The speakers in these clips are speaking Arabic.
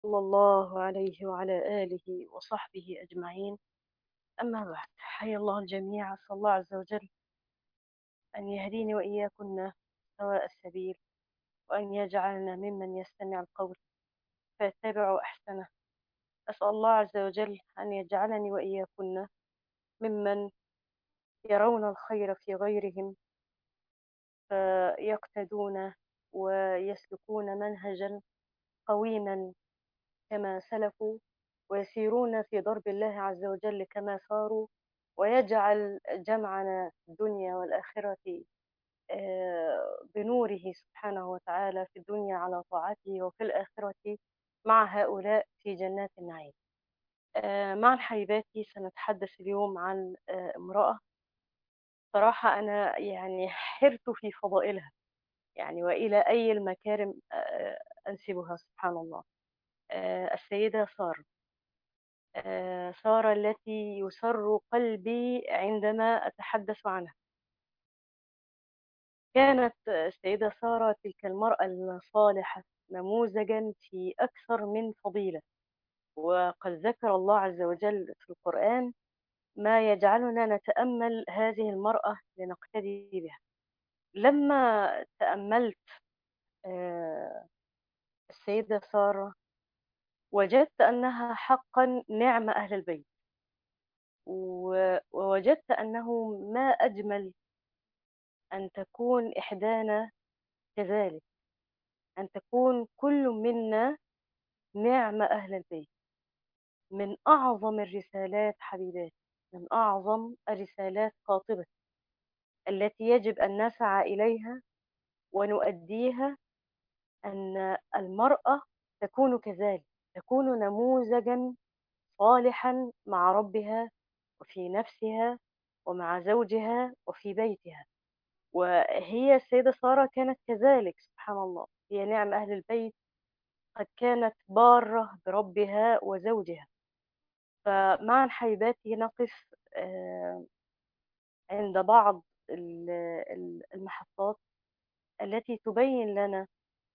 صلى الله عليه وعلى آله وصحبه أجمعين. أما بعد، حيا الله الجميع. أسأل الله عز وجل أن يهديني وإياكن سواء السبيل، وأن يجعلنا ممن يستمع القول فيتبع أحسنه. أسأل الله عز وجل أن يجعلني وإياكن ممن يرون الخير في غيرهم فيقتدون ويسلكون منهجا قويما كما سلفوا، ويسيرون في درب الله عز وجل كما ساروا، ويجعل جمعنا في الدنيا والآخرة بنوره سبحانه وتعالى، في الدنيا على طاعته، وفي الآخرة مع هؤلاء في جنات النعيم. مع حبيباتي سنتحدث اليوم عن امرأة. صراحة أنا يعني حرت في فضائلها، يعني وإلى أي المكارم أنسبها سبحان الله. السيدة سارة. سارة التي يسر قلبي عندما أتحدث عنها. كانت السيدة سارة تلك المرأة الصالحة نموذجا في أكثر من فضيلة، وقد ذكر الله عز وجل في القرآن ما يجعلنا نتأمل هذه المرأة لنقتدي بها. لما تأملت آه، السيدة سارة وجدت أنها حقا نعم أهل البيت، ووجدت أنه ما أجمل أن تكون إحدانا كذلك، أن تكون كل منا نعم أهل البيت. من أعظم الرسالات حبيباتي، من أعظم الرسالات قاطبة التي يجب أن نسعى إليها ونؤديها، أن المرأة تكون كذلك، تكون نموذجا صالحا مع ربها وفي نفسها ومع زوجها وفي بيتها. وهي السيدة سارة كانت كذلك سبحان الله، هي نعم أهل البيت، قد كانت بارة بربها وزوجها. فمع حبيباتي نقف عند بعض المحطات التي تبين لنا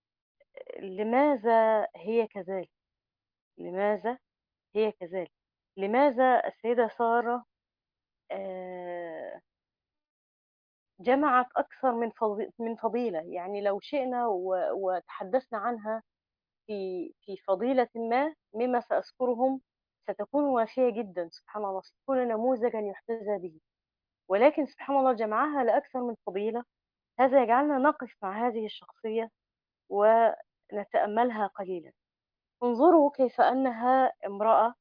لماذا هي كذلك، لماذا هي كذلك، لماذا السيدة سارة آه، جمعت أكثر من فضيلة. يعني لو شئنا وتحدثنا عنها في فضيلة ما مما سأذكرهم ستكون وافية جدا سبحان الله، ستكون نموذجا يحتذى به. ولكن سبحان الله جمعها لأكثر من فضيلة، هذا يجعلنا نقف مع هذه الشخصية ونتأملها قليلا. انظروا كيف أنها امرأة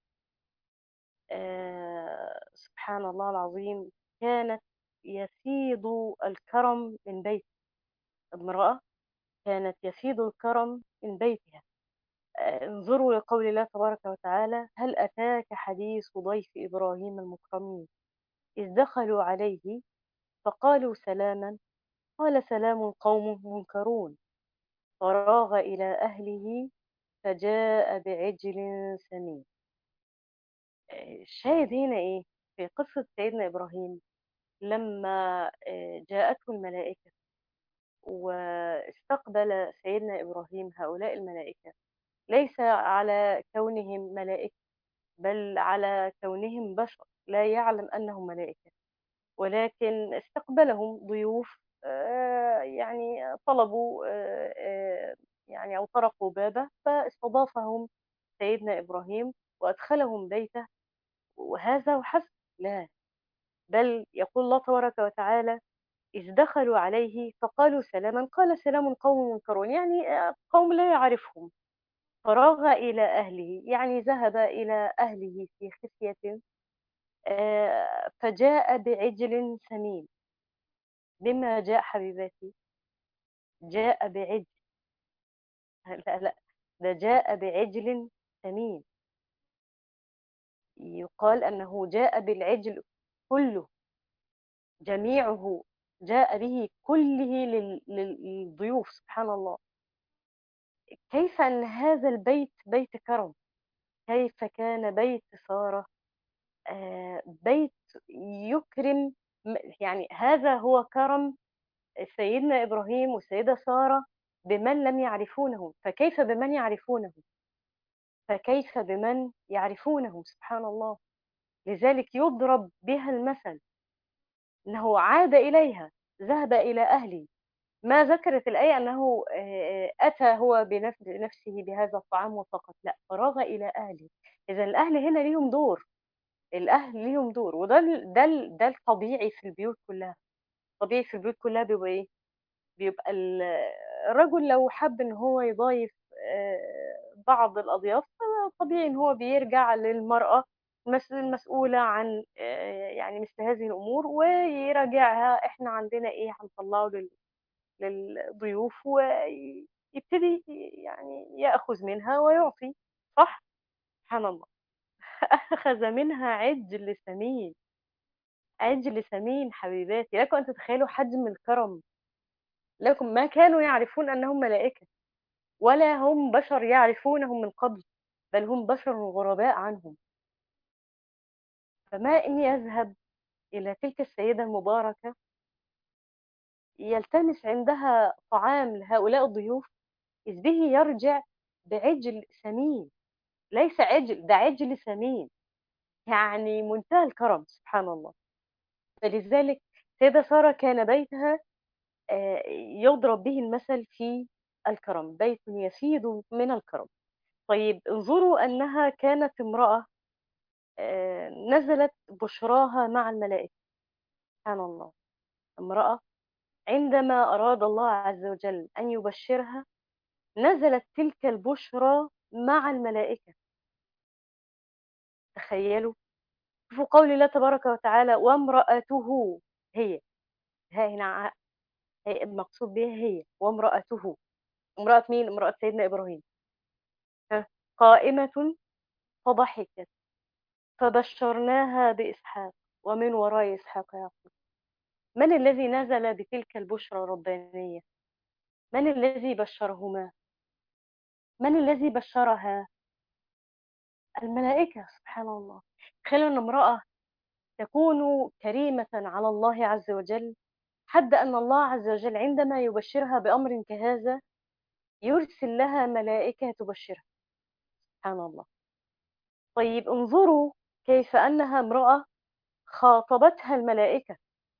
سبحان الله العظيم، كانت يفيض الكرم من بيت. امرأة كانت يفيض الكرم من بيتها. انظروا لقول الله تبارك وتعالى: هل أتاك حديث ضيف إبراهيم المكرمين إذ دخلوا عليه فقالوا سلاما قال سلام قوم منكرون فراغ إلى أهله فجاء بعجل سمين. الشاهد هنا إيه؟ في قصة سيدنا إبراهيم لما جاءته الملائكة واستقبل سيدنا إبراهيم هؤلاء الملائكة، ليس على كونهم ملائكة، بل على كونهم بشر لا يعلم أنهم ملائكة، ولكن استقبلهم ضيوف. يعني طلبوا يعني أو طرقوا بابه فاستضافهم سيدنا إبراهيم وأدخلهم بيته، وهذا وحسب. لا، بل يقول الله تبارك وتعالى: إذ دخلوا عليه فقالوا سلاما قال سلام قوم منكرون، يعني قوم لا يعرفهم. فراغ إلى أهله، يعني ذهب إلى أهله في خفية. فجاء بعجل سمين. بما جاء حبيباتي؟ جاء بعجل لا لا، ده جاء بعجل سمين. يقال أنه جاء بالعجل كله، جميعه جاء به كله للضيوف سبحان الله. كيف أن هذا البيت بيت كرم، كيف كان بيت سارة بيت يكرم. يعني هذا هو كرم سيدنا إبراهيم والسيدة سارة بمن لم يعرفونه، فكيف بمن يعرفونه؟ فكيف بمن يعرفونه؟ سبحان الله. لذلك يضرب بها المثل، أنه عاد إليها، ذهب إلى أهله. ما ذكرت الآية أنه أتى هو بنفسه بهذا الطعام فقط، لأ، فرَغ إلى أهله. إذًا الأهل هنا ليهم دور، الأهل ليهم دور، وده ده الطبيعي في البيوت كلّها. الطبيعي في البيوت كلّها بيبقى إيه، بيبقى الرجل لو حَب إن هو يضايف بعض الأضياف، فطبيعي إن هو بيرجع للمرأة المسؤولة عن يعني مثل هذه الأمور، ويراجعها إحنا عندنا إيه هنطلّعه للضيوف، ويبتدي يعني يأخذ منها ويعطي، صح؟ سبحان الله. أخذ منها عِجْل سمين، عِجْل سمين حبيباتي، لكم أن تتخيلوا حجم الكرم. لكم ما كانوا يعرفون أنهم ملائكة، ولا هم بشر يعرفونهم من قبل، بل هم بشر غرباء عنهم. فما إن يذهب إلى تلك السيدة المباركة يلتمس عندها طعام لهؤلاء الضيوف، إذ به يرجع بعجل سمين، ليس عجل، ده عجل سمين، يعني منتهى الكرم سبحان الله. فلذلك سيدة سارة كان بيتها يضرب به المثل في الكرم، بيت يفيض من الكرم. طيب انظروا أنها كانت امرأة نزلت بشراها مع الملائكة، سبحان الله. امرأة عندما أراد الله عز وجل أن يبشرها نزلت تلك البشرى مع الملائكة. تخيلوا، شوفوا قول الله تبارك وتعالى وامرأته، هي، ها هنا هي المقصود بها هي وامرأته. امرأة مين؟ امرأة سيدنا إبراهيم. ها، قائمة فضحكت فبشرناها بإسحاق ومن وراء إسحاق يعقوب. من الذي نزل بتلك البشرى الربانية؟ من الذي بشرهما؟ من الذي بشرها؟ الملائكة، سبحان الله. تخيلوا أن امرأة تكون كريمة على الله عز وجل، حتى أن الله عز وجل عندما يبشرها بأمر كهذا يرسل لها ملائكة تبشرها، سبحان الله. طيب انظروا كيف أنها امرأة خاطبتها الملائكة،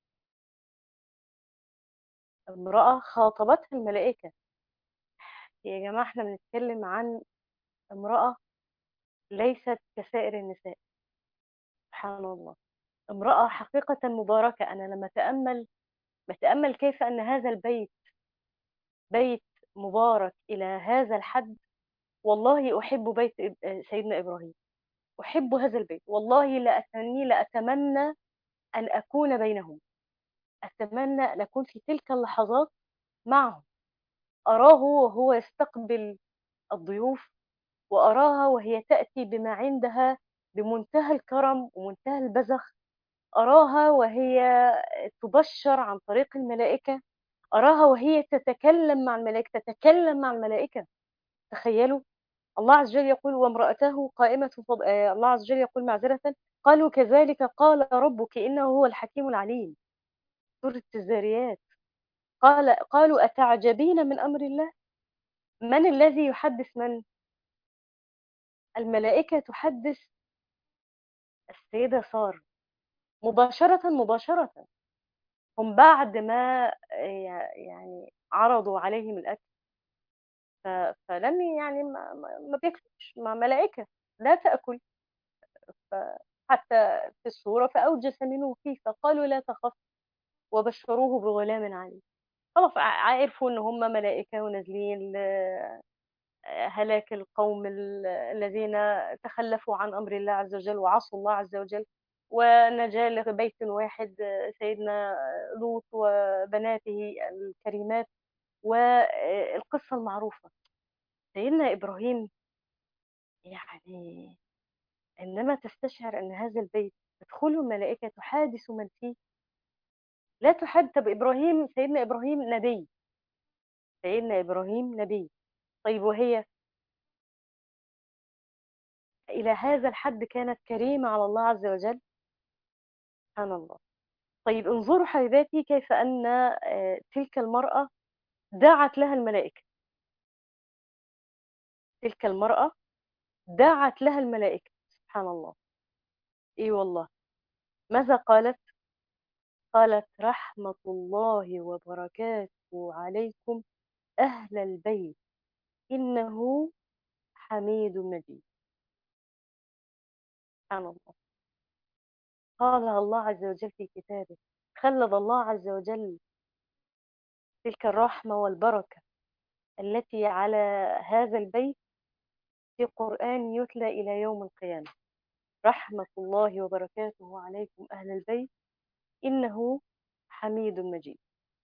امرأة خاطبتها الملائكة. يا جماعة احنا بنتكلم عن امرأة ليست كسائر النساء، سبحان الله. امرأة حقيقة مباركة. أنا لما بتأمل كيف أن هذا البيت بيت مبارك إلى هذا الحد. والله أحب بيت سيدنا إبراهيم، أحب هذا البيت، والله لأتمنى أن أكون بينهم، أتمنى أن أكون في تلك اللحظات معهم، أراه وهو يستقبل الضيوف، وأراها وهي تأتي بما عندها بمنتهى الكرم ومنتهى البذخ، أراها وهي تبشر عن طريق الملائكة، أراها وهي تتكلم مع الملائكة، تتكلم مع الملائكة. تخيلوا، الله عز وجل يقول وامرأته قائمة الله عز وجل يقول معذرة، قالوا كذلك قال ربك إنه هو الحكيم العليم. سورة الذاريات. قالوا أتعجبين من أمر الله. من الذي يحدث من؟ الملائكة تحدث السيدة سارة مباشرة. هم بعد ما يعني عرضوا عليهم الأكل، فلم يعني ما بياكلوش، ما ملائكة لا تأكل. حتى في الصورة فأوجس منه خيفة قالوا لا تخف وبشروه بغلام عليم. خلاص عرفوا إن هم ملائكة ونازلين هلاك القوم الذين تخلفوا عن أمر الله عز وجل وعصوا الله عز وجل، ونجاة لبيت واحد سيدنا لوط وبناته الكريمات، والقصة المعروفة. سيدنا إبراهيم يعني عندما تستشعر أن هذا البيت تدخله الملائكة تحادث من فيه، لا تحد. طب إبراهيم، سيدنا إبراهيم نبي، سيدنا إبراهيم نبي. طيب وهي إلى هذا الحد كانت كريمة على الله عز وجل، سبحان الله. طيب انظروا حبيباتي كيف أن تلك المرأة دعت لها الملائكة، تلك المرأة دعت لها الملائكة. سبحان الله. إي والله. ماذا قالت؟ قالت: رحمة الله وبركاته عليكم أهل البيت، إنه حميد مجيد. سبحان الله. قالها الله عز وجل في كتابه. خلد الله عز وجل تلك الرحمة والبركة التي على هذا البيت في قرآن يتلى إلى يوم القيامة. رحمة الله وبركاته عليكم أهل البيت، إنه حميد مجيد.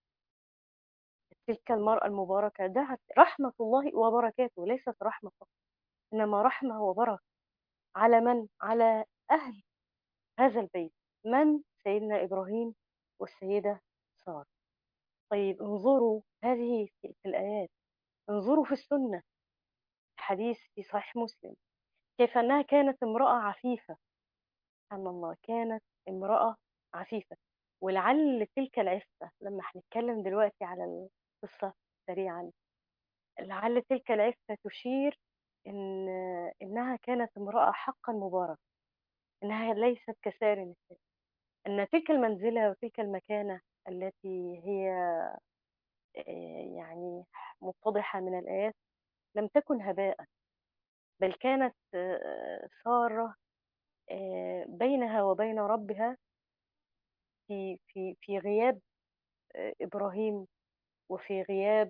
تلك المرأة المباركة دعت رحمة الله وبركاته، ليست رحمة فقط، إنما رحمة وبركة على من؟ على أهل هذا البيت. من؟ سيدنا إبراهيم والسيدة سارة. طيب انظروا هذه في الآيات، انظروا في السنة، حديث في صحيح مسلم، كيف أنها كانت امرأة عفيفة. سبحان الله، كانت امرأة عفيفة. ولعل تلك العفة، لما هنتكلم دلوقتي على القصة سريعا، لعل تلك العفة تشير إن إنها كانت امرأة حقا مباركة، إنها ليست كسائر النساء، أن تلك المنزلة وتلك المكانة التي هي يعني متضحة من الآيات لم تكن هباء، بل كانت سارة بينها وبين ربها في غياب إبراهيم، وفي غياب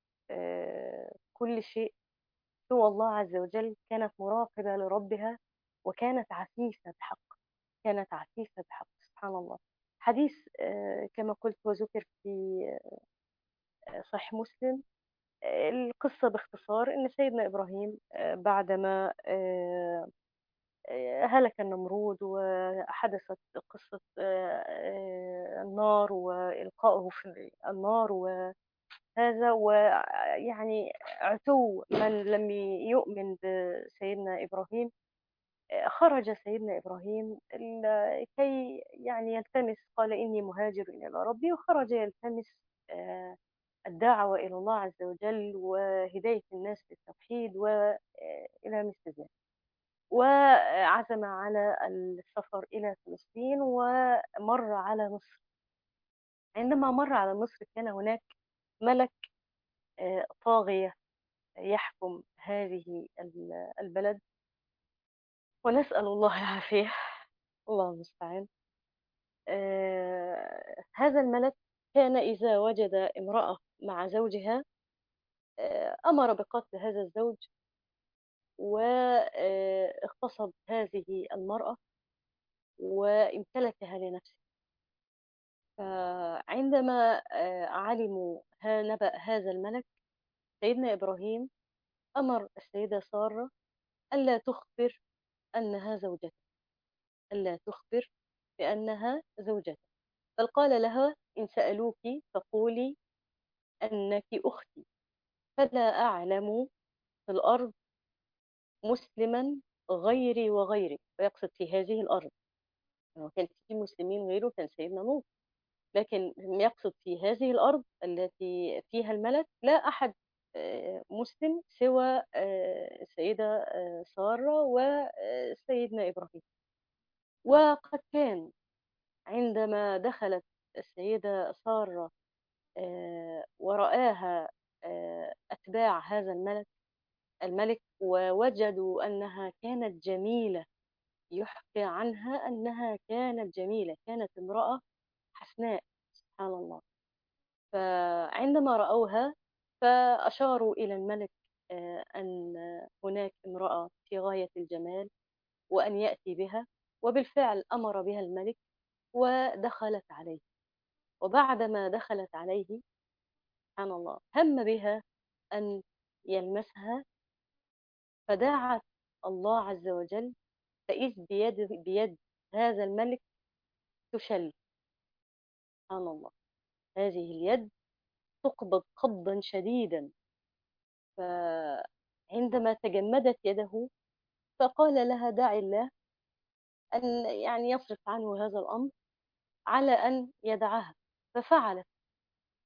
كل شيء سوى الله عز وجل، كانت مراقبة لربها، وكانت عفيفة بحق، كانت عفيفة بحق. سبحان الله. حديث كما قلت وذكر في صحيح مسلم. القصة باختصار إن سيدنا إبراهيم بعدما هلك النمرود وحدثت قصة النار وإلقائه في النار وهذا، ويعني عتو من لم يؤمن بسيدنا إبراهيم، خرج سيدنا إبراهيم كي يعني يلتمس، قال إني مهاجر إلى ربي، وخرج يلتمس آه، الدعوة إلى الله عز وجل وهداية الناس للتوحيد وإلى مثل ذلك. وعزم على السفر إلى فلسطين ومر على مصر. عندما مر على مصر كان هناك ملك طاغية يحكم هذه البلد، ونسأل الله العافية. الله المستعان. هذا الملك كان إذا وجد امرأة مع زوجها أمر بقتل هذا الزوج، واغتصب هذه المرأة وامتلكها لنفسه. فعندما علموا نبأ هذا الملك، سيدنا إبراهيم أمر السيدة سارة ألا تخبر أنها زوجته، ألا تخبر بأنها زوجته، بل قال لها: إن سألوك فقولي أنك أختي، فلا أعلم في الأرض مسلما غيري وغيرك. ويقصد في هذه الأرض، لو كان في مسلمين غيره كان سيدنا نوح، لكن يقصد في هذه الأرض التي فيها الملك لا أحد مسلم سوى السيدة سارة وسيدنا إبراهيم. وقد كان عندما دخلت السيدة سارة ورآها أتباع هذا الملك ووجدوا أنها كانت جميلة، يحكى عنها أنها كانت جميلة، كانت امرأة حسناء. سبحان الله. فعندما رأوها فأشاروا إلى الملك أن هناك امرأة في غاية الجمال وأن يأتي بها، وبالفعل أمر بها الملك ودخلت عليه. وبعدما دخلت عليه سبحان الله هم بها أن يلمسها، فدعت الله عز وجل، فإذ بيد هذا الملك تشل. سبحان الله. هذه اليد تقبض قبضا شديدا. فعندما تجمدت يده فقال لها: دعي الله أن يعني يصرف عنه هذا الأمر، على أن يدعها. ففعلت.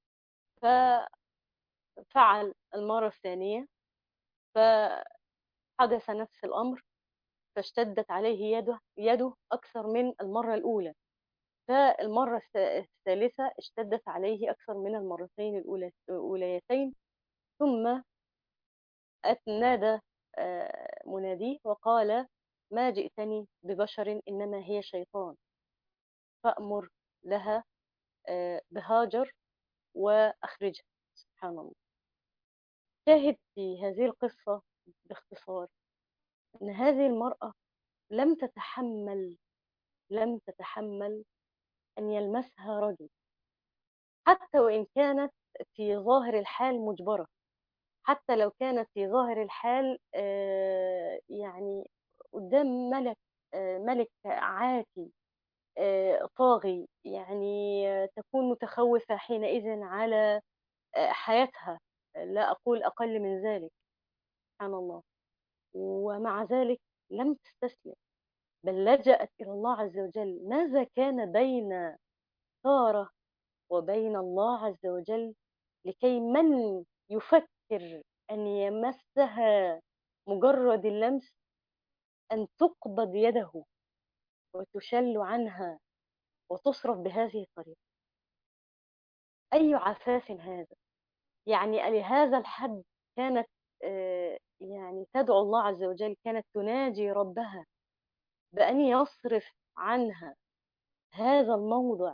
ففعل المرة الثانية، فحمل حدث نفس الأمر، فاشتدت عليه يده أكثر من المرة الأولى، فالمرة الثالثة اشتدت عليه أكثر من المرتين الأوليتين. ثم نادى مناديه وقال: ما جئتني ببشر إنما هي شيطان، فأمر لها بهاجر وأخرجها. سبحان الله. شاهد في هذه القصة باختصار أن هذه المرأة لم تتحمل لم تتحمل أن يلمسها رجل، حتى وإن كانت في ظاهر الحال مجبرة، حتى لو كانت في ظاهر الحال يعني قدام ملك عاتي طاغي، يعني تكون متخوفة حينئذ على حياتها، لا أقول أقل من ذلك. سبحان الله. ومع ذلك لم تستسلم، بل لجأت إلى الله عز وجل. ماذا كان بين سارة وبين الله عز وجل لكي من يفكر أن يمسها مجرد اللمس أن تقبض يده وتشل عنها وتصرف بهذه الطريقة؟ أي عفاف هذا! يعني لهذا الحد كانت يعني تدعو الله عز وجل، كانت تناجي ربها بأن يصرف عنها هذا الموضع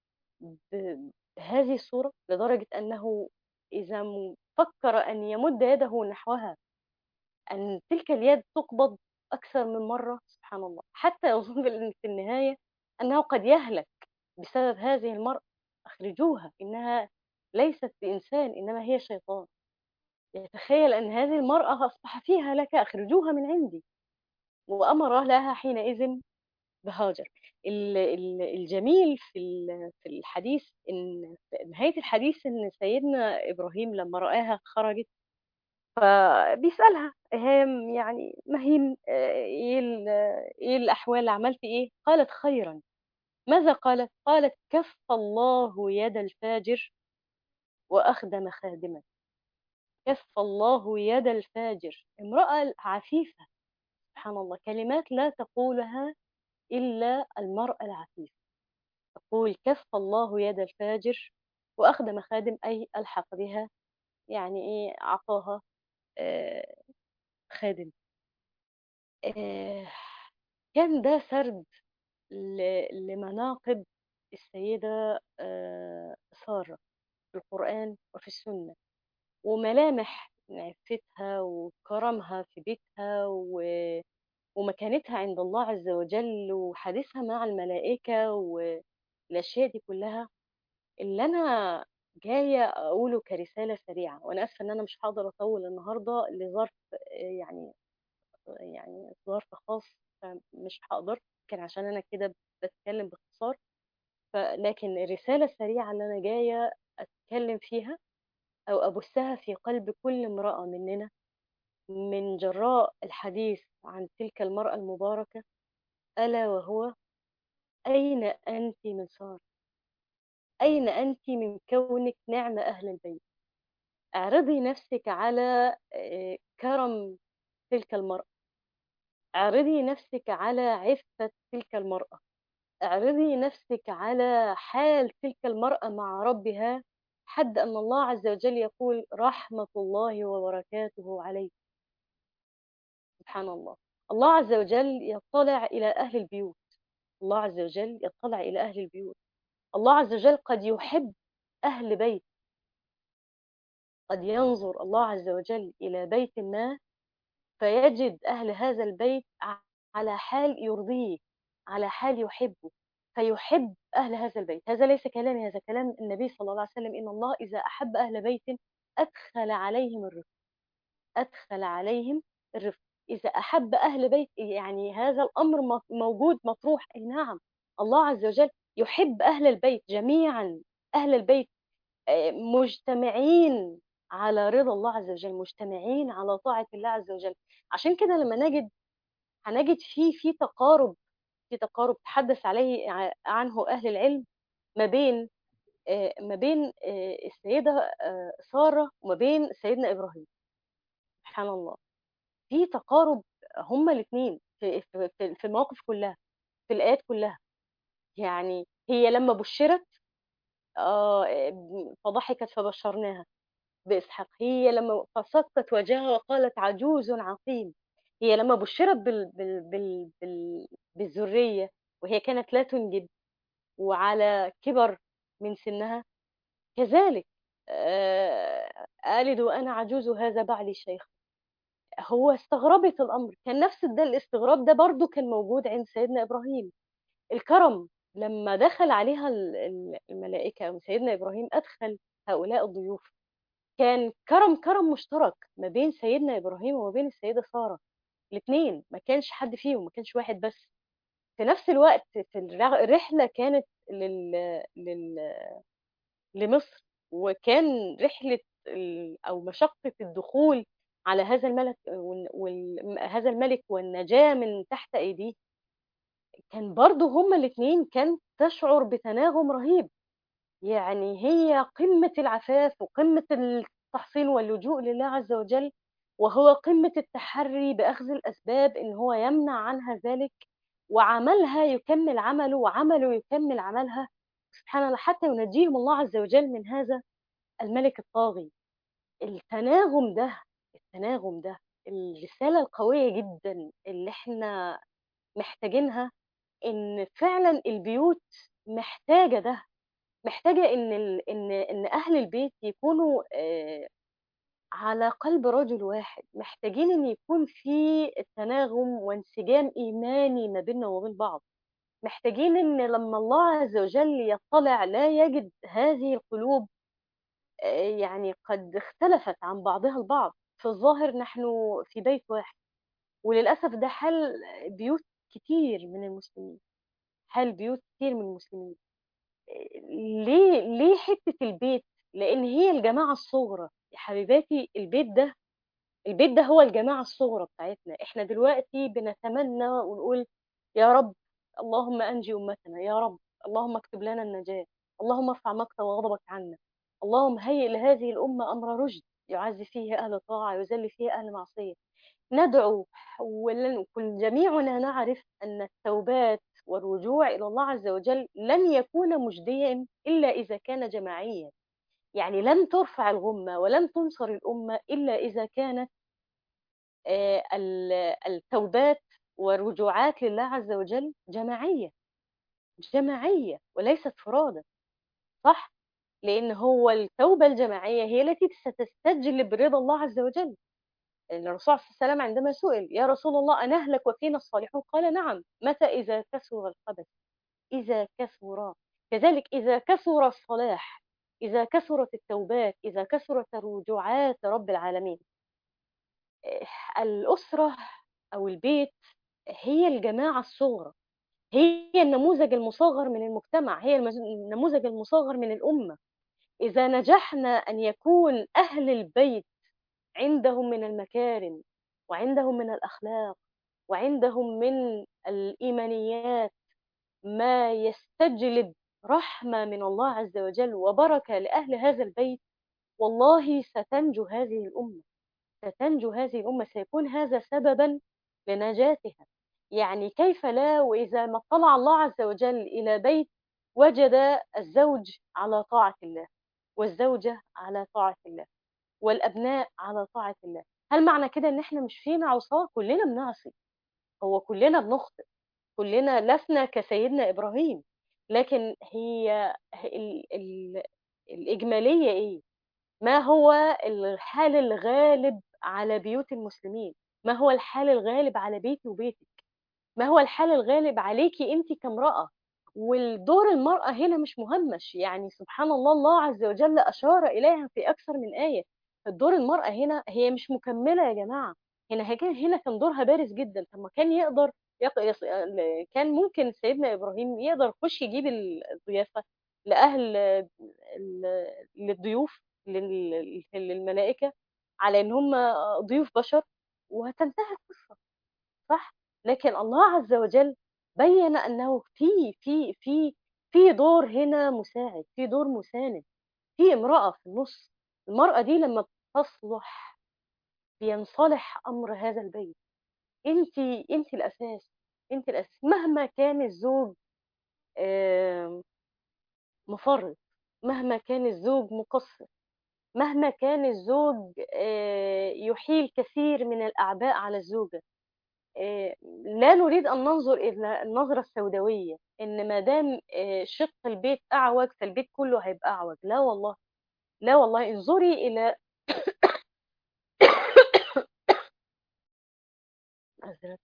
بهذه الصورة، لدرجة أنه إذا فكر أن يمد يده نحوها أن تلك اليد تقبض أكثر من مرة. سبحان الله. حتى يظن في النهاية أنه قد يهلك بسبب هذه المرأة. أخرجوها، إنها ليست بإنسان إنما هي شيطان. يتخيل أن هذه المرأة أصبح فيها لك، أخرجوها من عندي. وأمر لها حينئذ بهاجر. الجميل في الحديث، إن في نهاية الحديث إن سيدنا إبراهيم لما رآها خرجت فبيسألها: هام يعني مهين إيه الأحوال، عملت إيه؟ قالت: خيرا. ماذا قالت؟ قالت: كف الله يد الفاجر وأخدم خادما. كف الله يد الفاجر. امرأة عفيفة. سبحان الله. كلمات لا تقولها إلا المرأة العفيفة. تقول: كف الله يد الفاجر وأخدم خادم، أي ألحق بها، يعني إيه، أعطاها آه، خادم. آه، كان ده سرد لمناقب السيدة سارة في القرآن وفي السنة، وملامح عفتها وكرمها في بيتها ومكانتها عند الله عز وجل وحديثها مع الملائكة والأشياء دي كلها. اللي أنا جاية أقوله كرسالة سريعة، وأنا آسفة إن أنا مش هقدر أطول النهاردة لظرف يعني ظرف خاص، فمش هقدر، كان عشان أنا كده بتكلم باختصار. لكن الرسالة السريعة اللي أنا جاية أتكلم فيها أو أبثها في قلب كل امرأة مننا من جراء الحديث عن تلك المرأة المباركة، ألا وهو: أين أنت من سارة؟ أين أنت من كونك نعم أهل البيت؟ اعرضي نفسك على كرم تلك المرأة، اعرضي نفسك على عفة تلك المرأة، اعرضي نفسك على حال تلك المرأة مع ربها، حد أن الله عز وجل يقول: رحمة الله وبركاته عليك. سبحان الله. الله عز وجل يطلع إلى أهل البيوت. الله عز وجل يطلع إلى أهل البيوت. الله عز وجل قد يحب أهل بيت، قد ينظر الله عز وجل إلى بيت ما فيجد أهل هذا البيت على حال يرضيه، على حال يحبه، فيحب أهل هذا البيت. هذا ليس كلامي، هذا كلام النبي صلى الله عليه وسلم: إن الله إذا أحب أهل بيت أدخل عليهم الرفق. أدخل عليهم الرفق. إذا أحب أهل بيت، يعني هذا الأمر موجود مطروح. أي نعم، الله عز وجل يحب أهل البيت جميعا. أهل البيت مجتمعين على رضا الله عز وجل، مجتمعين على طاعة الله عز وجل. عشان كده لما هنجد في تقارب تحدث عليه عنه أهل العلم ما بين السيدة سارة وما بين سيدنا إبراهيم. سبحان الله. في تقارب هُم الاتنين في المواقف كلّها، في الآيات كلّها. يعني هي لمّا بُشِّرت فضحكت فبشرناها بإسحاق، هي لمّا فصكت وجهها وقالت عجوز عقيم، هي لمّا بُشِّرت بالذرية وهي كانت لا تنجب وعلى كِبَر من سنها، كذلك ألِد وأنا عجوز وهذا بعلي شيخ. هو استغربت الأمر، كان نفس الاستغراب ده برضه كان موجود عند سيدنا إبراهيم. الكرم لمّا دخل عليها الملائكة وسيدنا إبراهيم أدخل هؤلاء الضيوف، كان كرم مشترك ما بين سيدنا إبراهيم وما بين السيدة سارة، الاتنين ما كانش حد فيهم، ما كانش واحد بس. في نفس الوقت في الرحلة كانت لل لمصر، وكان رحلة أو مشقة الدخول على هذا الملك هذا الملك والنجاة من تحت أيديه، كان برضه هُم الاتنين كان تشعر بتناغم رهيب. يعني هي قمة العفاف وقمة التحصين واللجوء لله عز وجل، وهو قمة التحري بأخذ الأسباب إن هو يمنع عنها ذلك، وعملها يكمل عمله وعمله يكمل عملها، سبحان الله، حتى ينجيهم الله عز وجل من هذا الملك الطاغي. التناغم ده التناغم ده الرسالة القوية جدًا اللي إحنا محتاجينها، إن فعلًا البيوت محتاجة ده. محتاجة إن أهل البيت يكونوا على قلب رجل واحد، محتاجين إن يكون في تناغم وانسجام إيماني ما بيننا وبين بعض، محتاجين إن لمّا الله عز وجل يطّلع لا يجد هذه القلوب يعني قد اختلفت عن بعضها البعض، في الظاهر نحن في بيت واحد، وللأسف ده حال بيوت كتير من المسلمين، حال بيوت كتير من المسلمين. ليه حتّة البيت؟ لإن هي الجماعة الصُغرى، يا حبيباتي البيت ده هو الجماعة الصُغرى بتاعتنا، إحنا دلوقتي بنتمنى ونقول يا رب اللهم أنجِ أمتنا، يا رب اللهم اكتب لنا النجاة، اللهم ارفع مقت وغضبك عنا، اللهم هيئ لهذه الأمة أمر رشد، يُعَزّ فيه أهل طاعة، يُذل فيه أهل معصية. ندعو كل جميعنا نعرف أن التوبات والرجوع إلى الله عز وجل لن يكون مجديًا إلا إذا كان جماعيًا، يعني لن تُرفع الغمة ولن تُنصر الأمة إلا إذا كانت التوبات والرجوعات لله عز وجل جماعية، جماعية وليست فرادى، صح؟ لأن هو التوبة الجماعية هي التي ستستجلب رضا الله عز وجل. الرسول صلى الله عليه وسلم عندما سُئل: "يا رسول الله أنهلك وفينا الصالحون؟" قال: "نعم، متى إذا كثر الخبث." إذا كثر. كذلك إذا كثر الصلاح، إذا كثرت التوبات، إذا كثرت الرجوعات رب العالمين. الأسرة أو البيت هي الجماعة الصُغرى، هي النموذج المُصغّر من المجتمع، هي النموذج المُصغّر من الأمة. إذا نجحنا أن يكون أهل البيت عندهم من المكارم، وعندهم من الأخلاق، وعندهم من الإيمانيات ما يستجلب رحمة من الله عز وجل وبركة لأهل هذا البيت، والله ستنجو هذه الأمة، ستنجو هذه الأمة، سيكون هذا سببًا لنجاتها. يعني كيف لا وإذا ما اطلع الله عز وجل إلى بيت وجد الزوج على طاعة الله، والزوجة على طاعة الله، والأبناء على طاعة الله، هل معنى كده إن إحنا مش فينا عصاة؟ كلنا بنعصي، هو كلنا بنخطئ، كلنا لسنا كسيدنا إبراهيم، لكن هي الإجمالية إيه؟ ما هو الحال الغالب على بيوت المسلمين؟ ما هو الحال الغالب على بيتي وبيتِك؟ ما هو الحال الغالب عليكِ أنتِ كامرأة؟ والدور المرأة هنا مش مُهمّش، يعني سبحان الله، الله عز وجل أشار إليها في أكثر من آية، فدور المرأة هنا هي مش مكمّلة يا جماعة، هنا كان دورها بارز جدًا، طب ما كان يقدر يق يص كان ممكن سيدنا إبراهيم يقدر يخش يجيب الضيافة لأهل للضيوف للملائكة على إن هُم ضيوف بشر وهتنتهي القصة. صح، لكن الله عز وجل بيّن أنه في دور هنا مساعد، في دور مساند، في امرأة في النُص، المرأة دي لمّا بتصلح بينصلح أمر هذا البيت. أنتِ الأساس، أنتِ الأساس مهما كان الزوج آآ مُفرّط، مهما كان الزوج مُقصّر، مهما كان الزوج يُحيل كثير من الأعباء على الزوجة. لا نريد أن ننظر إلى النظرة السوداوية، إن ما دام شِق البيت أعوج فالبيت كُلّه هيبقى أعوج، لا والله، لا والله. انظري إلى معذرة.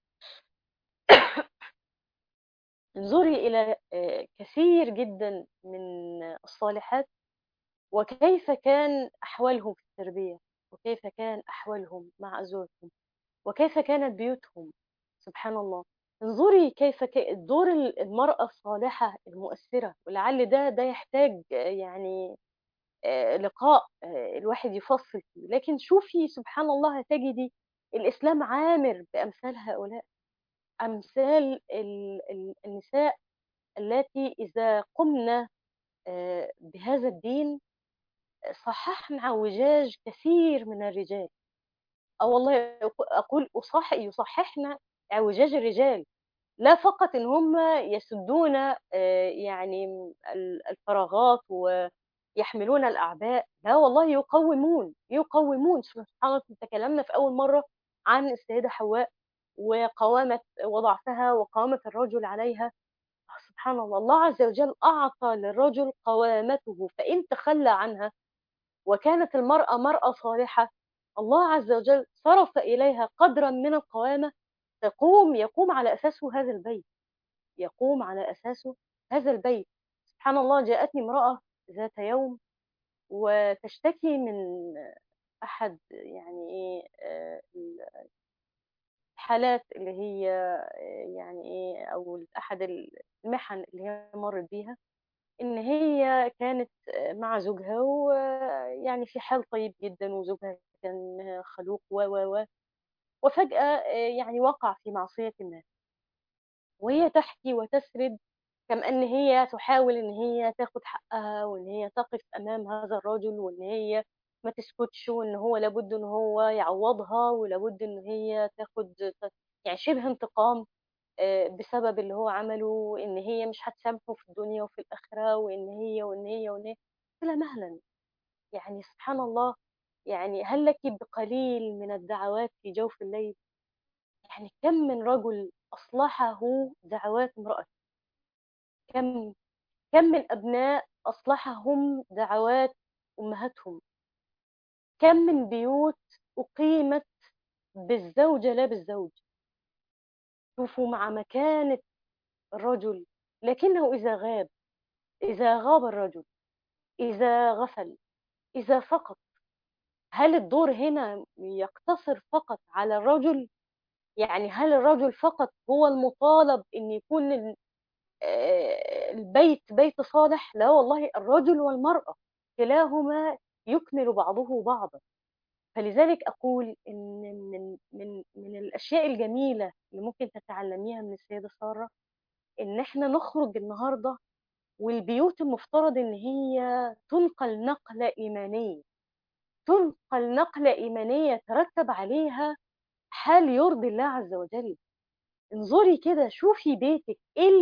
انظري إلى كثير جدًا من الصالحات، وكيف كان أحوالهم في التربية، وكيف كان أحوالهم مع أزواجهم، وكيف كانت بيوتهم. سبحان الله. انظري كيف دور المرأة الصالحة المؤثرة، ولعل ده يحتاج يعني لقاء الواحد يفصل فيه، لكن شوفي سبحان الله هتجدي الإسلام عامر بأمثال هؤلاء، أمثال النساء التي إذا قمن بهذا الدين صححن اعوجاج كثير من الرجال. والله أقول يصححن اعوجاج الرجال، لا فقط إن هم يسدون يعني الفراغات ويحملون الأعباء، لا والله يقومون. سبحان الله. تكلمنا في أول مرة عن السيدة حواء وقوامة وضعفها وقوامة الرجل عليها. سبحان الله، الله عز وجل أعطى للرجل قوامته، فإن تخلى عنها وكانت المرأة مرأة صالحة، الله عز وجل صرف إليها قدرا من القوامة يقوم على أساسه هذا البيت، يقوم على أساسه هذا البيت. سبحان الله. جاءتني امرأة ذات يوم وتشتكي من أحد يعني إيه الحالات اللي هي يعني إيه أو أحد المحن اللي هي مرت بيها، إن هي كانت مع زوجها ويعني في حال طيب جدا، وزوجها كان خلوق وفجأة يعني وقع في معصية ما، وهي تحكي وتسرد كم أن هي تحاول إن هي تاخد حقها، وإن هي تقف أمام هذا الرجل، وإن هي ما تسكتش، وإن هو لابد إن هو يعوضها، ولابد إن هي تاخد يعني شبه انتقام بسبب اللي هو عمله، وإن هي مش هتسامحه في الدنيا وفي الآخرة، وإن هي. قُلت لها: مهلًا، يعني سبحان الله، يعني هل لكِ بقليل من الدعوات في جوف الليل؟ يعني كم من رجل أصلحه دعوات امرأته، كم كم من أبناء أصلحهم دعوات أمهاتهم، كم من بيوت أقيمت بالزوجة لا بالزوج. شوفوا مع مكانة الرجل، لكنه إذا غاب الرجل، إذا غفل، إذا سقط، هل الدور هنا يقتصر فقط على الرجل؟ يعني هل الرجل فقط هو المطالب إن يكون البيت بيت صالح؟ لا والله، الرجل والمرأة كلاهما يكمل بعضه بعضا. فلذلك أقول إن من الأشياء الجميلة اللي ممكن تتعلميها من السيدة سارة، إن إحنا نخرج النهاردة والبيوت المفترض إن هي تنقل نقلة إيمانية، تنقل نقلة إيمانية ترتب عليها حال يرضي الله عز وجل. انظري كده، شوفي بيتك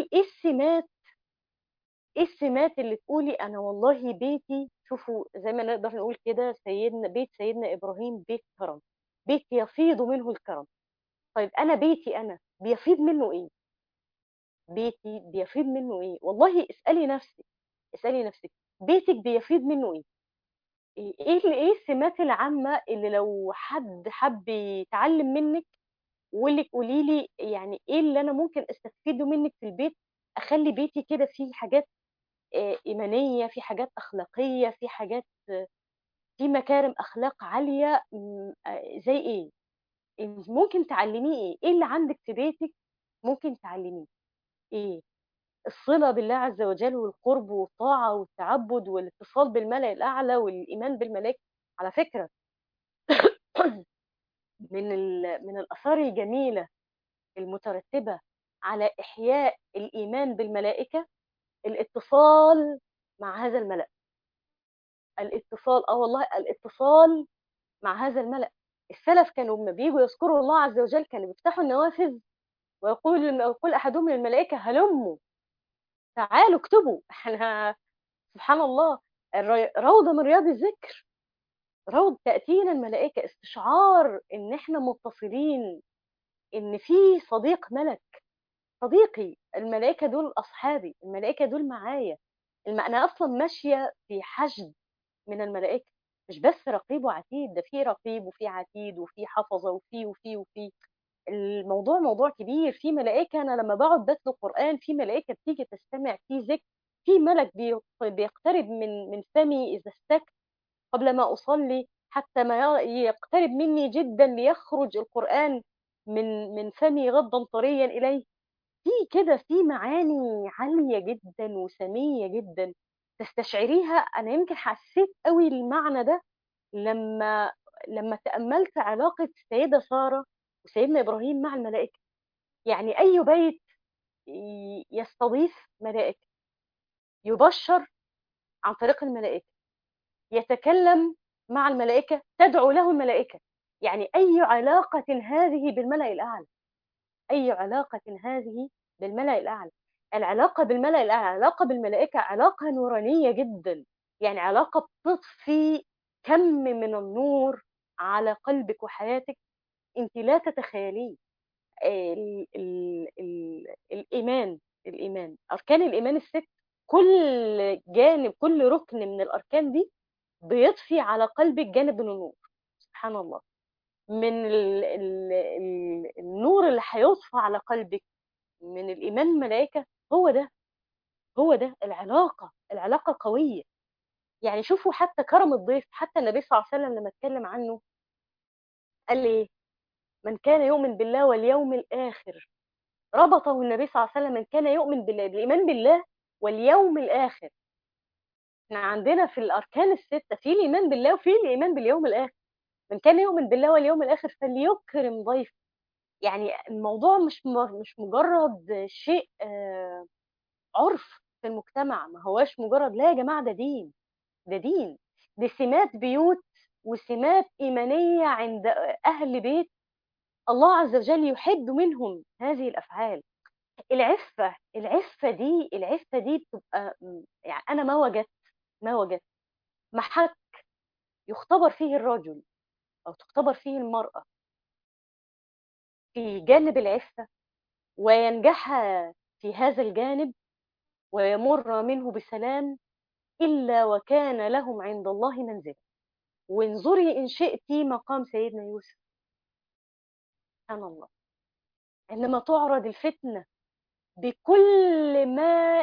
إيه السمات اللي تقولي أنا والله بيتي. شوفوا زي ما نقدر نقول كده، بيت سيدنا إبراهيم بيت كرم، بيت يفيض منه الكرم. طيب أنا بيتي أنا بيفيض منه إيه؟ بيتي بيفيض منه إيه؟ والله اسألي نفسِك، بيتِك بيفيض منه إيه؟ إيه السمات العامة اللي لو حد حَب يتعلّم منِّك ويقول لِك قولي لي يعني إيه اللي أنا ممكن أستفيده منِّك في البيت، أخلّي بيتي كده فيه حاجات إيمانية، فيه حاجات أخلاقية، فيه حاجات فيه مكارم أخلاق عالية. زي إيه؟ ممكن تعلّميه إيه؟ إيه اللي عندِك في بيتِك ممكن تعلّميه؟ إيه؟ الصلة بالله عز وجل والقرب والطاعة والتعبُّد والاتصال بالملأ الأعلى والإيمان بالملائكة. على فكرة من الآثار الجميلة المترتبة على إحياء الإيمان بالملائكة، الاتصال مع هذا الملأ، الاتصال والله الاتصال مع هذا الملأ. السلف كانوا لما بييجوا يذكروا الله عز وجل كانوا بيفتحوا النوافذ، ويقول أحدهم من الملائكة هلموا، تعالوا اكتبوا احنا. سبحان الله، روضة من رياض الذكر، تأتينا الملائكة استشعار إن إحنا متصلين، إن في صديق ملك، صديقي، الملائكة دول أصحابي، الملائكة دول معايا. أنا أصلا ماشية في حشد من الملائكة، مش بس رقيب وعتيد، ده في رقيب وفي عتيد وفي حفظة وفي الموضوع موضوع كبير. في ملائكة، أنا لما بقعد بتلو القرآن في ملائكة بتيجي تستمع في ذكر، في ملك بيقترب من فمي إذا استك قبل ما أصلي، حتى ما يقترب مني جدا ليخرج القرآن من فمي غضا طريا إليه. في كده في معاني عالية جدا وسمية جدا تستشعريها. أنا يمكن حسيت قوي المعنى ده لما تأملت علاقة السيدة سارة وسيدنا إبراهيم مع الملائكة. يعني أي بيت يستضيف ملائكة، يبشر عن طريق الملائكة، يتكلم مع الملائكة، تدعو له الملائكة. يعني أي علاقة هذه بالملأ الأعلى، أي علاقة هذه بالملأ الأعلى. العلاقة بالملأ الأعلى، علاقة بالملائكة، علاقة نورانية جدا. يعني علاقة بتضفي كم من النور على قلبك وحياتك انت لا تتخيليه. الإيمان، أركان الإيمان الست، كل جانب، كل ركن من الأركان دي بيضفي على قلبك جانب من النور. سبحان الله، من النور اللي هيضفى على قلبك من الإيمان الملائكة. هو ده، العلاقة، قوية. يعني شوفوا حتى كرم الضيف، حتى النبي صلى الله عليه وسلم لما اتكلم عنه قال ايه؟ من كان يؤمن بالله واليوم الآخر، ربطه النبي صلى الله عليه وسلم، من كان يؤمن بالله، بالإيمان بالله واليوم الآخر. احنا عندنا في الأركان الستة في الإيمان بالله وفي الإيمان باليوم الآخر. من كان يؤمن بالله واليوم الآخر فليكرم ضيفه. يعني الموضوع مش مجرد شيء عرف في المجتمع، ما هواش مجرد، لا يا جماعة، ده دين، ده دين، دي سمات بيوت وسمات إيمانية عند أهل بيت الله عز وجل يحب منهم هذه الأفعال. العفة دي بتبقى يعني أنا ما وجدت محك يختبر فيه الرجل أو تختبر فيه المرأة في جانب العفة، وينجح في هذا الجانب ويمر منه بسلام، إلا وكان لهم عند الله منزلة. وانظري إن شئت مقام سيدنا يوسف، سبحان الله، عندما تعرض الفتنة بكل ما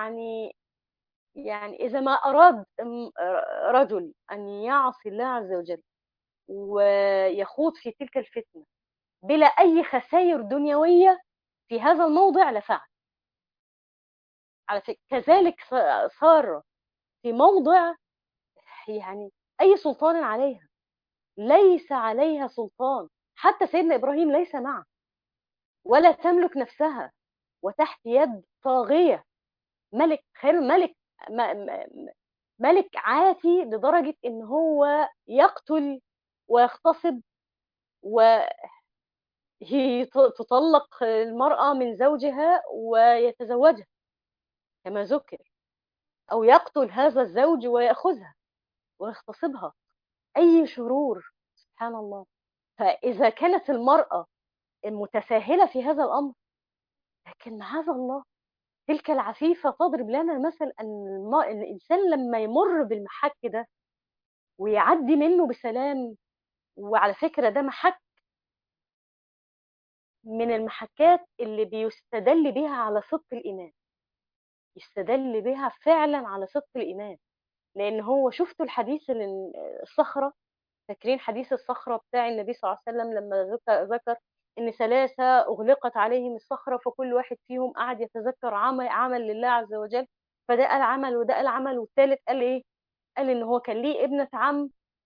يعني إذا ما أراد رجل أن يعصي الله عز وجل ويخوض في تلك الفتنة بلا أي خسائر دنيوية في هذا الموضع لفعل. على فكرة كذلك صار في موضع يعني أي سلطان عليها، ليس عليها سلطان. حتى سيدنا إبراهيم ليس معه، ولا تملك نفسها، وتحت يد طاغية، ملك، خير ملك، ملك عاتي لدرجة إن هو يقتل ويغتصب، وتطلق المرأة من زوجها ويتزوجها كما ذكر، أو يقتل هذا الزوج ويأخذها ويغتصبها. أي شرور، سبحان الله. فإذا كانت المرأة المتساهلة في هذا الأمر، لكن معاذ الله تلك العفيفة تضرب لنا مثل أن الإنسان لما يمر بالمحك ده ويعدي منه بسلام. وعلى فكرة ده محك من المحكات اللي بيستدل بها على صدق الإيمان، يستدل بها فعلا على صدق الإيمان. لأن هو شفتوا الحديث الصخرة، فاكرين حديث الصخرة بتاع النبي صلى الله عليه وسلم لما ذكر إن ثلاثة أغلقت عليهم الصخرة، فكل واحد فيهم قعد يتذكر عمل لله عز وجل، فده قال عمل وده قال عمل، والثالث قال إيه؟ قال إن هو كان ليه ابنة عم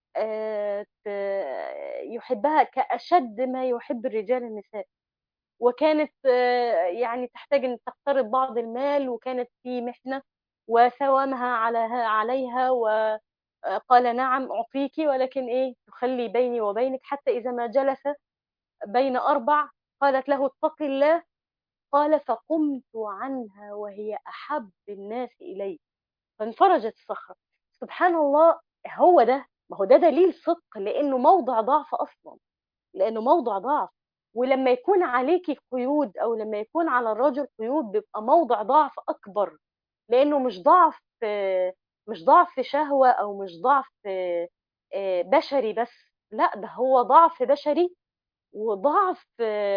يحبها كأشد ما يحب الرجال النساء، وكانت يعني تحتاج أن تقترض بعض المال، وكانت في محنة وساومها عليها قال نعم أعطيك، ولكن إيه تخلي بيني وبينك، حتى إذا ما جلس بين أربع قالت له اتق الله، قال فقمت عنها وهي أحب الناس إلي، فانفرجت الصخرة. سبحان الله. هو ده، ما هو ده دليل صدق، لأنه موضع ضعف أصلا، لأنه موضع ضعف. ولما يكون عليكي قيود أو لما يكون على الرجل قيود بيبقى موضع ضعف أكبر، لأنه مش ضعف شهوة أو مش ضعف بشري بس، لا ده هو ضعف بشري وضعف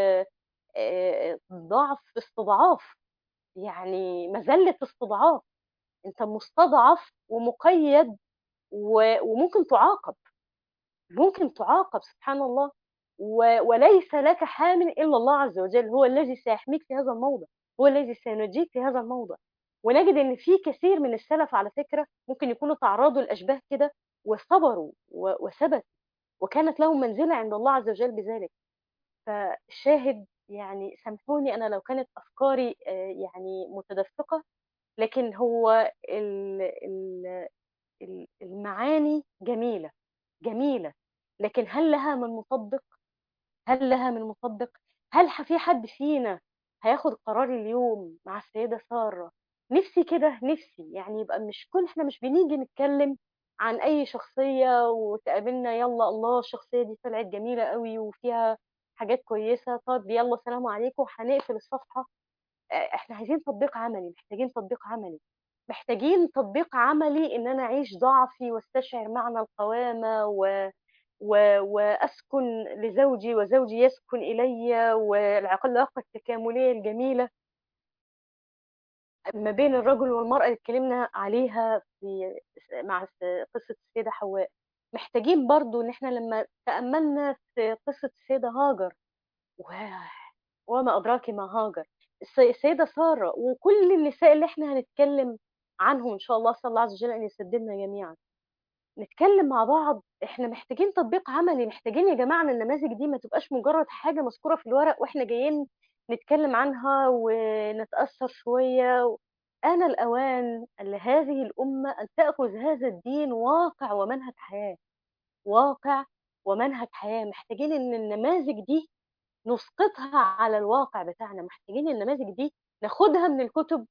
ضعف استضعاف، يعني مذلة استضعاف. انت مستضعف ومقيد وممكن تعاقب، ممكن تعاقب سبحان الله. وليس لك حام إلا الله عز وجل، هو الذي سيحميك في هذا الموضع، هو الذي سينجيك في هذا الموضع. ونجد ان في كثير من السلف على فكرة ممكن يكونوا تعرضوا لأشباه كده وصبروا وثبت، وكانت لهم منزلة عند الله عز وجل بذلك. فالشاهد يعني سامحوني أنا لو كانت أفكاري يعني متدفقة، لكن هو المعاني جميلة جميلة، لكن هل لها من مطبق؟ هل لها من مطبق؟ هل في حد فينا هياخد قرار اليوم مع السيدة سارة؟ نفسي كده، نفسي يعني يبقى مش كل احنا مش بنيجي نتكلم عن أي شخصية وتقابلنا يلا الله الشخصية دي طلعت جميلة قوي وفيها حاجات كويسة، طب يلا سلام عليكم هنقفل الصفحة. احنا عايزين تطبيق عملي، محتاجين تطبيق عملي، محتاجين تطبيق عملي ان انا اعيش ضعفي واستشعر معنى القوامة واسكن لزوجي وزوجي يسكن الي، والعلاقة التكاملية الجميلة ما بين الرجل والمرأة اللي اتكلمنا عليها في قصة السيدة حواء. محتاجين برضو ان احنا لما تأملنا في قصة السيدة هاجر و... وما أدراك ما هاجر، السيدة سارة، وكل النساء اللي احنا هنتكلم عنهم إن شاء الله، أسأل الله عز وجل أن يسددنا جميعا. نتكلم مع بعض، احنا محتاجين تطبيق عملي، محتاجين يا جماعة ان النماذج دي ما تبقاش مجرد حاجة مذكورة في الورق واحنا جايين نتكلم عنها ونتأثر شوية. آن الأوان لهذه الأمة أن تأخذ هذا الدين واقع ومنهج حياة، واقع ومنهج حياة. محتاجين ان النماذج دي نسقطها على الواقع بتاعنا، محتاجين النماذج دي ناخدها من الكتب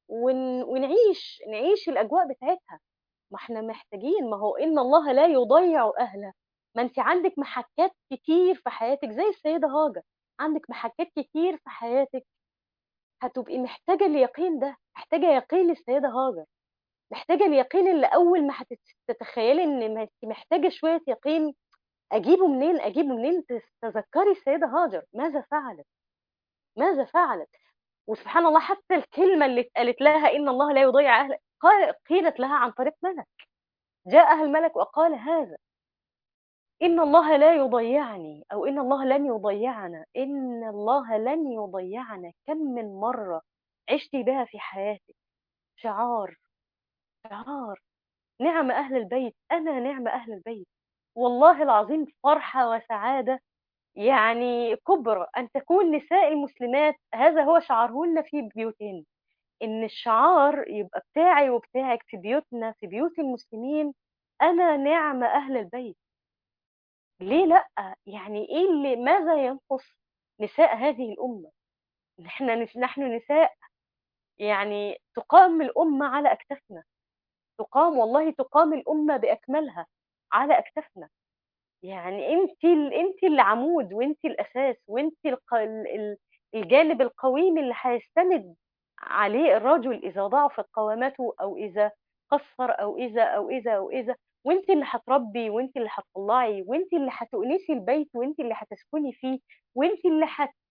نعيش الأجواء بتاعتها. ما احنا محتاجين، ما هو إن الله لا يضيع أهله. ما انت عندك محكات كتير في حياتك زي السيدة هاجر، عندك محكات كتير في حياتك، هتبقي محتاجة اليقين ده، محتاجة يقين السيدة هاجر، محتاجة اليقين اللي أول ما هتتخيلي إن انت محتاجة شوية يقين، أجيبه منين أجيبه منين؟ تذكري السيدة هاجر ماذا فعلت، ماذا فعلت. وسبحان الله حتى الكلمة اللي اتقالت لها إن الله لا يضيع أهله قيلت لها عن طريق ملك، جاءها الملك وقال هذا، إن الله لا يضيعني، أو إن الله لن يضيعنا، إن الله لن يضيعنا. كم من مرة عشتي بها في حياتك شعار، شعار نعم أهل البيت، أنا نعم أهل البيت. والله العظيم فرحة وسعادة يعني كبرى أن تكون نساء المسلمات هذا هو شعارهن في بيوتهن، إن الشعار يبقى بتاعي وبتاعك في بيوتنا، في بيوت المسلمين، أنا نعم أهل البيت. ليه لأ؟ يعني إيه اللي ماذا ينقص نساء هذه الأمة؟ نحن نساء يعني تقام الأمة على أكتافنا، تقام والله تقام الأمة بأكملها على أكتافنا. يعني انت العمود وانت الاساس وانت الجانب القويم اللي هيستند عليه الرجل اذا ضعفت قوامته او اذا قصر او اذا، وانت اللي هتربي وانت اللي هتطلعي وانت اللي هتؤنسي البيت وانت اللي هتسكني فيه وانت اللي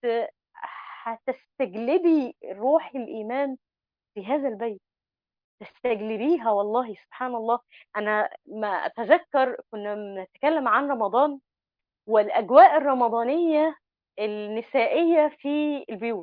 هتستجلبي روح الايمان في هذا البيت، تستجلبيها. والله سبحان الله. انا ما اتذكر كنا بنتكلم عن رمضان والأجواء الرمضانية النسائية في البيوت.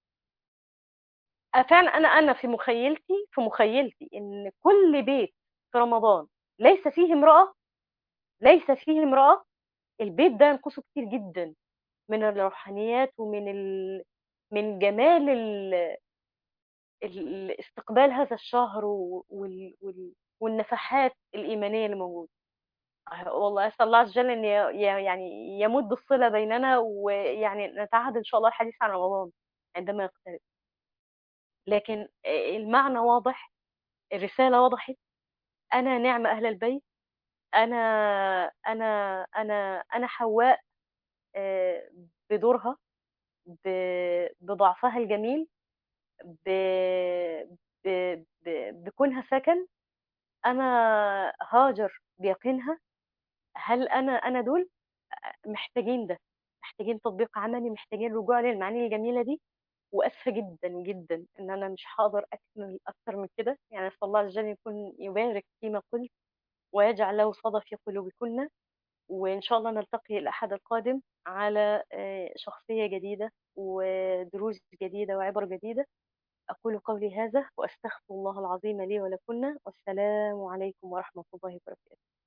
فعلا أنا في مخيلتي إن كل بيت في رمضان ليس فيه امرأة، ليس فيه امرأة، البيت ده ينقصه كتير جدا من الروحانيات ومن من جمال استقبال هذا الشهر والنفحات الإيمانية اللي موجودة. والله أسأل الله عز وجل إن يعني يمُدّ الصلة بيننا، ويعني نتعهد إن شاء الله الحديث عن رمضان عندما يقترب. لكن المعنى واضح، الرسالة وضحت. أنا نِعْمة أهل البيت. أنا أنا أنا حواء، آآ بدورها، ب بضعفها الجميل، ب ب بكونها سَكَن. أنا هاجر بيقينها. هل أنا دول؟ محتاجين ده، محتاجين تطبيق عملي، محتاجين رجوع للمعاني الجميلة دي. وآسفة جدًا، جدًا إن أنا مش هاقدر أكمل أكتر من كده. يعني أسأل الله عز وجل يكون يبارك فيما قُلت، ويجعل له صدى في قلوبكن. وإن شاء الله نلتقي الأحد القادم على شخصية جديدة ودروس جديدة وعبر جديدة. أقول قولي هذا وأستغفر الله العظيم لي ولكن، والسلام عليكم ورحمة الله وبركاته.